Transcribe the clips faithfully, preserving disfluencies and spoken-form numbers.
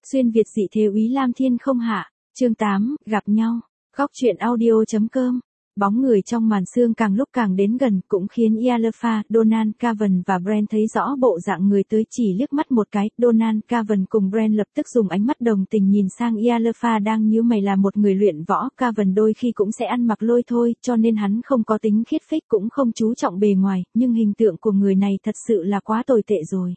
Xuyên Việt dị thế úy Lam Thiên không hạ, chương tám, gặp nhau, góc truyện audio.com. Bóng người trong màn sương càng lúc càng đến gần cũng khiến Ialfa, Donald Cavan và Brent thấy rõ bộ dạng người tới chỉ liếc mắt một cái. Donald Cavan cùng Brent lập tức dùng ánh mắt đồng tình nhìn sang Ialfa đang nhíu mày. Là một người luyện võ, Cavan đôi khi cũng sẽ ăn mặc lôi thôi, cho nên hắn không có tính khiết phích cũng không chú trọng bề ngoài, nhưng hình tượng của người này thật sự là quá tồi tệ rồi.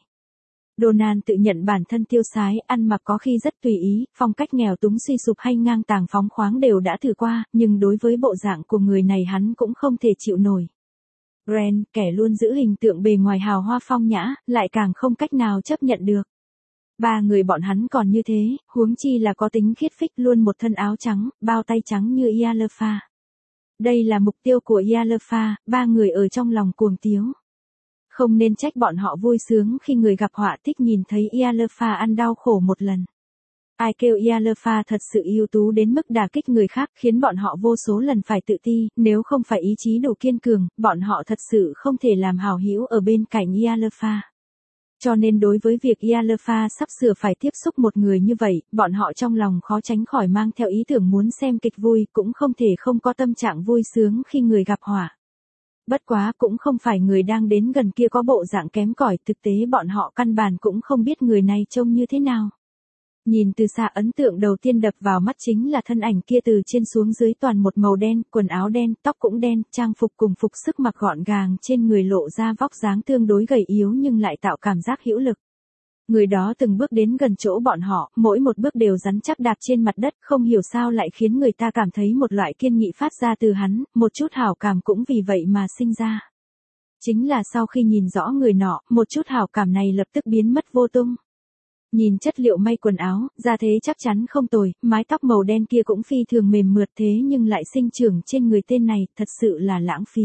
Donald tự nhận bản thân tiêu sái, ăn mặc có khi rất tùy ý, phong cách nghèo túng suy sụp hay ngang tàng phóng khoáng đều đã thử qua, nhưng đối với bộ dạng của người này hắn cũng không thể chịu nổi. Brent, kẻ luôn giữ hình tượng bề ngoài hào hoa phong nhã, lại càng không cách nào chấp nhận được. Ba người bọn hắn còn như thế, huống chi là có tính khiết phích luôn một thân áo trắng, bao tay trắng như Ialfa. Đây là mục tiêu của Ialfa, ba người ở trong lòng cuồng tiếu. Không nên trách bọn họ vui sướng khi người gặp họa thích nhìn thấy Ialfa ăn đau khổ một lần. Ai kêu Ialfa thật sự ưu tú đến mức đả kích người khác khiến bọn họ vô số lần phải tự ti, nếu không phải ý chí đủ kiên cường, bọn họ thật sự không thể làm hảo hữu ở bên cạnh Ialfa. Cho nên đối với việc Ialfa sắp sửa phải tiếp xúc một người như vậy, bọn họ trong lòng khó tránh khỏi mang theo ý tưởng muốn xem kịch vui, cũng không thể không có tâm trạng vui sướng khi người gặp họa. Bất quá cũng không phải người đang đến gần kia có bộ dạng kém cỏi, thực tế bọn họ căn bản cũng không biết người này trông như thế nào. Nhìn từ xa ấn tượng đầu tiên đập vào mắt chính là thân ảnh kia từ trên xuống dưới toàn một màu đen, quần áo đen, tóc cũng đen, trang phục cùng phục sức mặc gọn gàng trên người lộ ra vóc dáng tương đối gầy yếu nhưng lại tạo cảm giác hữu lực. Người đó từng bước đến gần chỗ bọn họ, mỗi một bước đều rắn chắc đạp trên mặt đất, không hiểu sao lại khiến người ta cảm thấy một loại kiên nghị phát ra từ hắn, một chút hảo cảm cũng vì vậy mà sinh ra. Chính là sau khi nhìn rõ người nọ, một chút hảo cảm này lập tức biến mất vô tung. Nhìn chất liệu may quần áo, ra thế chắc chắn không tồi, mái tóc màu đen kia cũng phi thường mềm mượt thế nhưng lại sinh trưởng trên người tên này, thật sự là lãng phí.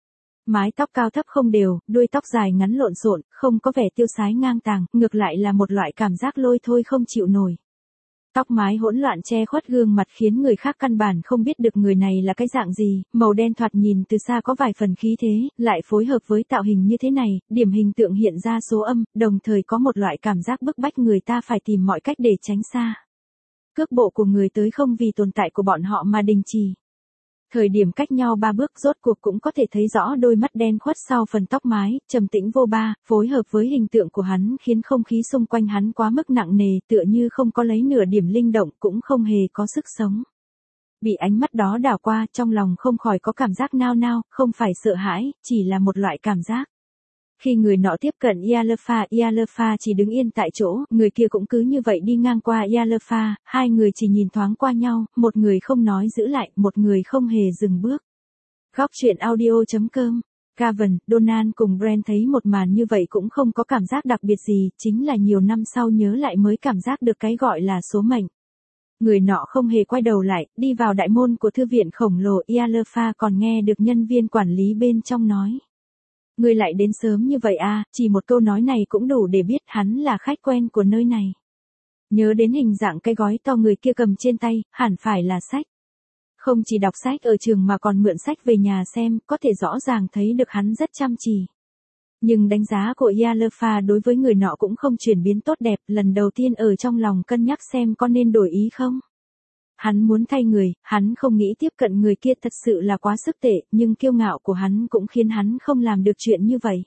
Mái tóc cao thấp không đều, đuôi tóc dài ngắn lộn xộn, không có vẻ tiêu sái ngang tàng, ngược lại là một loại cảm giác lôi thôi không chịu nổi. Tóc mái hỗn loạn che khuất gương mặt khiến người khác căn bản không biết được người này là cái dạng gì, màu đen thoạt nhìn từ xa có vài phần khí thế, lại phối hợp với tạo hình như thế này, điểm hình tượng hiện ra số âm, đồng thời có một loại cảm giác bức bách người ta phải tìm mọi cách để tránh xa. Cước bộ của người tới không vì tồn tại của bọn họ mà đình trì. Thời điểm cách nhau ba bước rốt cuộc cũng có thể thấy rõ đôi mắt đen khuất sau phần tóc mái, trầm tĩnh vô ba, phối hợp với hình tượng của hắn khiến không khí xung quanh hắn quá mức nặng nề, tựa như không có lấy nửa điểm linh động, cũng không hề có sức sống. Bị ánh mắt đó đảo qua, trong lòng không khỏi có cảm giác nao nao, không phải sợ hãi, chỉ là một loại cảm giác. Khi người nọ tiếp cận Ialfa, Ialfa chỉ đứng yên tại chỗ, người kia cũng cứ như vậy đi ngang qua Ialfa, hai người chỉ nhìn thoáng qua nhau, một người không nói giữ lại, một người không hề dừng bước. Góc truyện audio.com. Cavan, Donald cùng Brent thấy một màn như vậy cũng không có cảm giác đặc biệt gì, chính là nhiều năm sau nhớ lại mới cảm giác được cái gọi là số mệnh. Người nọ không hề quay đầu lại, đi vào đại môn của thư viện khổng lồ. Ialfa còn nghe được nhân viên quản lý bên trong nói. Người lại đến sớm như vậy à, chỉ một câu nói này cũng đủ để biết hắn là khách quen của nơi này. Nhớ đến hình dạng cái gói to người kia cầm trên tay, hẳn phải là sách. Không chỉ đọc sách ở trường mà còn mượn sách về nhà xem, có thể rõ ràng thấy được hắn rất chăm chỉ. Nhưng đánh giá của Ialfa đối với người nọ cũng không chuyển biến tốt đẹp, lần đầu tiên ở trong lòng cân nhắc xem có nên đổi ý không. Hắn muốn thay người, hắn không nghĩ tiếp cận người kia thật sự là quá sức tệ, nhưng kiêu ngạo của hắn cũng khiến hắn không làm được chuyện như vậy.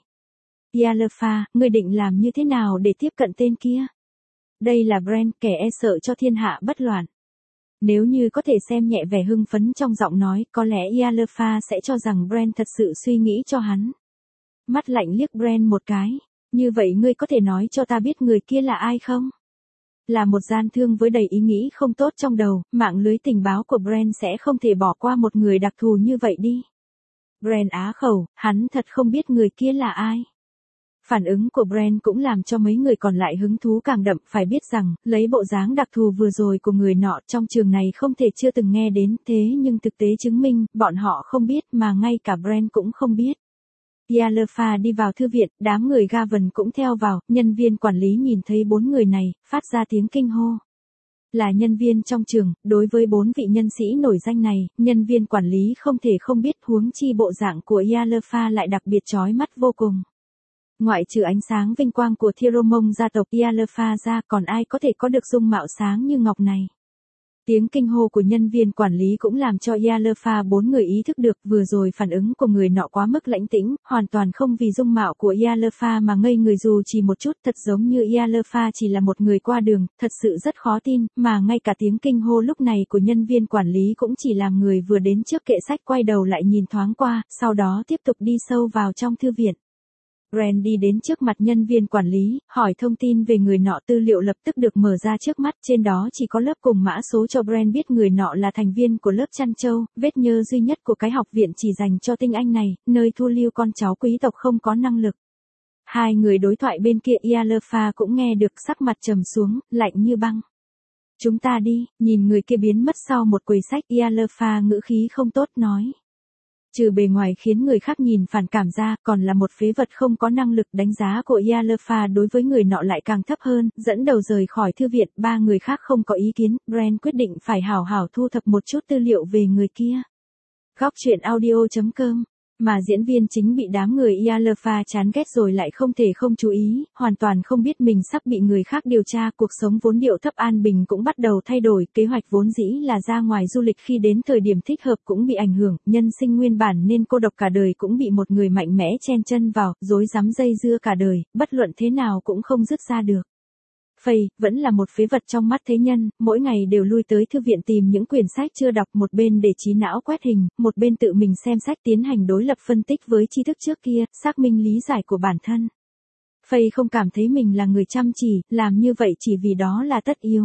Ialfa, người định làm như thế nào để tiếp cận tên kia? Đây là Brent, kẻ e sợ cho thiên hạ bất loạn. Nếu như có thể xem nhẹ vẻ hưng phấn trong giọng nói, có lẽ Ialfa sẽ cho rằng Brent thật sự suy nghĩ cho hắn. Mắt lạnh liếc Brent một cái. Như vậy ngươi có thể nói cho ta biết người kia là ai không? Là một gian thương với đầy ý nghĩ không tốt trong đầu, mạng lưới tình báo của Brent sẽ không thể bỏ qua một người đặc thù như vậy đi. Brent á khẩu, hắn thật không biết người kia là ai. Phản ứng của Brent cũng làm cho mấy người còn lại hứng thú càng đậm, phải biết rằng, lấy bộ dáng đặc thù vừa rồi của người nọ trong trường này không thể chưa từng nghe đến, thế nhưng thực tế chứng minh, bọn họ không biết mà ngay cả Brent cũng không biết. Ialfa đi vào thư viện, đám người Cavan cũng theo vào, nhân viên quản lý nhìn thấy bốn người này, phát ra tiếng kinh hô. Là nhân viên trong trường, đối với bốn vị nhân sĩ nổi danh này, nhân viên quản lý không thể không biết huống chi bộ dạng của Ialfa lại đặc biệt chói mắt vô cùng. Ngoại trừ ánh sáng vinh quang của Thieromong gia tộc Ialpha ra, còn ai có thể có được dung mạo sáng như ngọc này. Tiếng kinh hô của nhân viên quản lý cũng làm cho Ialpha bốn người ý thức được vừa rồi phản ứng của người nọ quá mức lãnh tĩnh, hoàn toàn không vì dung mạo của Ialpha mà ngây người dù chỉ một chút, thật giống như Ialpha chỉ là một người qua đường, thật sự rất khó tin, mà ngay cả tiếng kinh hô lúc này của nhân viên quản lý cũng chỉ làm người vừa đến trước kệ sách quay đầu lại nhìn thoáng qua, sau đó tiếp tục đi sâu vào trong thư viện. Brand đi đến trước mặt nhân viên quản lý, hỏi thông tin về người nọ, tư liệu lập tức được mở ra trước mắt, trên đó chỉ có lớp cùng mã số cho Brand biết người nọ là thành viên của lớp chăn trâu, vết nhơ duy nhất của cái học viện chỉ dành cho tinh anh này, nơi thu lưu con cháu quý tộc không có năng lực. Hai người đối thoại bên kia Ialpha cũng nghe được, sắc mặt trầm xuống, lạnh như băng. Chúng ta đi, nhìn người kia biến mất sau một quầy sách, Ialpha ngữ khí không tốt nói. Trừ bề ngoài khiến người khác nhìn phản cảm ra, còn là một phế vật không có năng lực. Đánh giá của Ialpha đối với người nọ lại càng thấp hơn, dẫn đầu rời khỏi thư viện, ba người khác không có ý kiến, Brand quyết định phải hảo hảo thu thập một chút tư liệu về người kia. Góc truyện audio chấm com. Mà diễn viên chính bị đám người Ialpha chán ghét rồi lại không thể không chú ý, hoàn toàn không biết mình sắp bị người khác điều tra, cuộc sống vốn điệu thấp an bình cũng bắt đầu thay đổi, kế hoạch vốn dĩ là ra ngoài du lịch khi đến thời điểm thích hợp cũng bị ảnh hưởng, nhân sinh nguyên bản nên cô độc cả đời cũng bị một người mạnh mẽ chen chân vào, rối rắm dây dưa cả đời, bất luận thế nào cũng không dứt ra được. Faye, vẫn là một phế vật trong mắt thế nhân, mỗi ngày đều lui tới thư viện tìm những quyển sách chưa đọc, một bên để trí não quét hình, một bên tự mình xem sách tiến hành đối lập phân tích với tri thức trước kia, xác minh lý giải của bản thân. Faye không cảm thấy mình là người chăm chỉ, làm như vậy chỉ vì đó là tất yếu.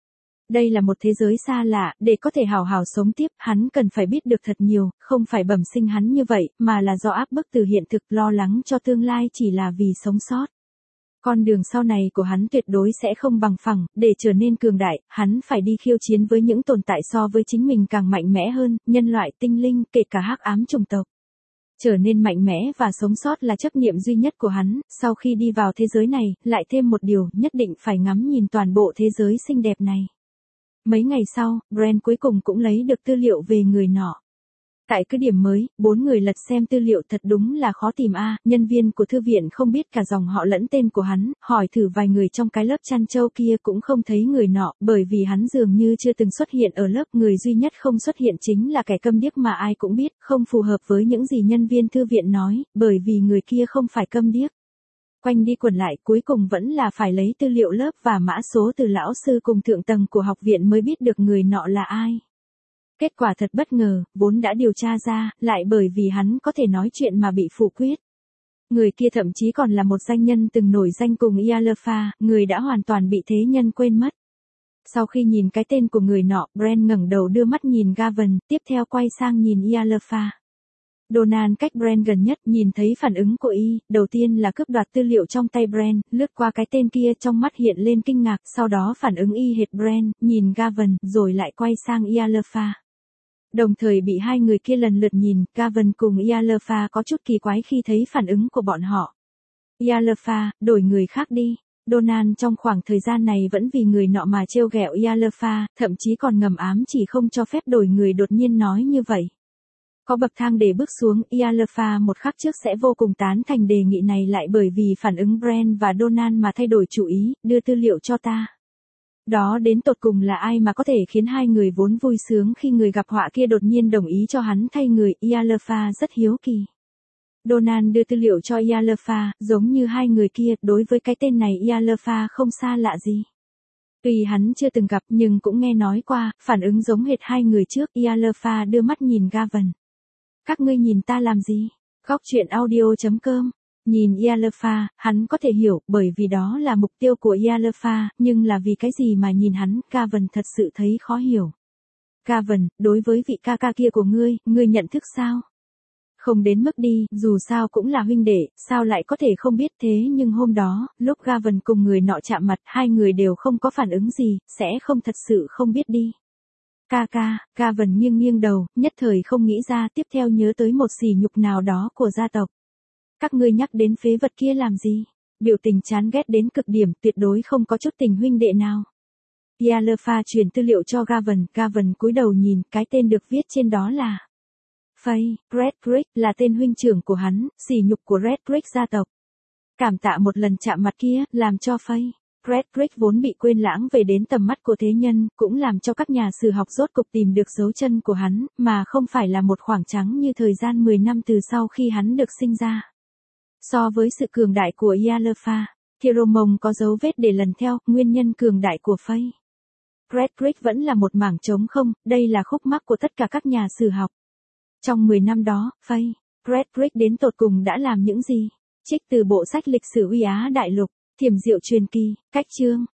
Đây là một thế giới xa lạ, để có thể hào hào sống tiếp, hắn cần phải biết được thật nhiều, không phải bẩm sinh hắn như vậy, mà là do áp bức từ hiện thực, lo lắng cho tương lai chỉ là vì sống sót. Con đường sau này của hắn tuyệt đối sẽ không bằng phẳng, để trở nên cường đại, hắn phải đi khiêu chiến với những tồn tại so với chính mình càng mạnh mẽ hơn, nhân loại, tinh linh, kể cả hắc ám chủng tộc. Trở nên mạnh mẽ và sống sót là chấp niệm duy nhất của hắn, sau khi đi vào thế giới này, lại thêm một điều, nhất định phải ngắm nhìn toàn bộ thế giới xinh đẹp này. Mấy ngày sau, Brand cuối cùng cũng lấy được tư liệu về người nọ. Tại cứ điểm mới, bốn người lật xem tư liệu thật đúng là khó tìm a. Nhân viên của thư viện không biết cả dòng họ lẫn tên của hắn, hỏi thử vài người trong cái lớp chăn trâu kia cũng không thấy người nọ, bởi vì hắn dường như chưa từng xuất hiện ở lớp, người duy nhất không xuất hiện chính là kẻ câm điếc mà ai cũng biết, không phù hợp với những gì nhân viên thư viện nói, bởi vì người kia không phải câm điếc. Quanh đi quẩn lại, cuối cùng vẫn là phải lấy tư liệu lớp và mã số từ lão sư cùng thượng tầng của học viện mới biết được người nọ là ai. Kết quả thật bất ngờ, vốn đã điều tra ra, lại bởi vì hắn có thể nói chuyện mà bị phủ quyết. Người kia thậm chí còn là một danh nhân từng nổi danh cùng Ialpha, người đã hoàn toàn bị thế nhân quên mất. Sau khi nhìn cái tên của người nọ, Brand ngẩng đầu đưa mắt nhìn Gavin, tiếp theo quay sang nhìn Ialpha. Donald cách Brand gần nhất, nhìn thấy phản ứng của y, đầu tiên là cướp đoạt tư liệu trong tay Brand, lướt qua cái tên kia trong mắt hiện lên kinh ngạc, sau đó phản ứng y hệt Brand, nhìn Gavin, rồi lại quay sang Ialpha. Đồng thời bị hai người kia lần lượt nhìn, Gavin cùng Ialpha có chút kỳ quái khi thấy phản ứng của bọn họ. Ialpha, đổi người khác đi. Donald trong khoảng thời gian này vẫn vì người nọ mà trêu ghẹo Ialpha, thậm chí còn ngầm ám chỉ không cho phép đổi người, đột nhiên nói như vậy. Có bậc thang để bước xuống, Ialpha một khắc trước sẽ vô cùng tán thành đề nghị này, lại bởi vì phản ứng Brand và Donald mà thay đổi chủ ý, đưa tư liệu cho ta. Đó đến tột cùng là ai mà có thể khiến hai người vốn vui sướng khi người gặp họa kia đột nhiên đồng ý cho hắn thay người, Ialpha rất hiếu kỳ. Donald đưa tư liệu cho Ialpha, giống như hai người kia, đối với cái tên này Ialpha không xa lạ gì. Tuy hắn chưa từng gặp nhưng cũng nghe nói qua, phản ứng giống hệt hai người trước, Ialpha đưa mắt nhìn Gavin. Các ngươi nhìn ta làm gì? Góc truyện audio chấm com. Nhìn Ialpha, hắn có thể hiểu, bởi vì đó là mục tiêu của Ialpha, nhưng là vì cái gì mà nhìn hắn, Gavin thật sự thấy khó hiểu. Gavin, đối với vị ca ca kia của ngươi, ngươi nhận thức sao? Không đến mức đi, dù sao cũng là huynh đệ, sao lại có thể không biết thế, nhưng hôm đó, lúc Gavin cùng người nọ chạm mặt, hai người đều không có phản ứng gì, sẽ không thật sự không biết đi. Ca ca, Gavin nghiêng nghiêng đầu, nhất thời không nghĩ ra, tiếp theo nhớ tới một sỉ nhục nào đó của gia tộc. Các ngươi nhắc đến phế vật kia làm gì? Biểu tình chán ghét đến cực điểm, tuyệt đối không có chút tình huynh đệ nào. Ialpha truyền tư liệu cho Gavin, Gavin cúi đầu nhìn, cái tên được viết trên đó là Faye, Red Creek là tên huynh trưởng của hắn, sỉ nhục của Red Creek gia tộc. Cảm tạ một lần chạm mặt kia, làm cho Faye. Frederick vốn bị quên lãng về đến tầm mắt của thế nhân, cũng làm cho các nhà sử học rốt cục tìm được dấu chân của hắn, mà không phải là một khoảng trắng như thời gian mười năm từ sau khi hắn được sinh ra. So với sự cường đại của Ialfa, thì Romong có dấu vết để lần theo, nguyên nhân cường đại của Faye. Frederick vẫn là một mảng trống không, đây là khúc mắc của tất cả các nhà sử học. Trong mười năm đó, Faye, Frederick đến tột cùng đã làm những gì? Trích từ bộ sách lịch sử Uy Á Đại Lục, Thiểm Diệu Truyền Kỳ, Cách Chương.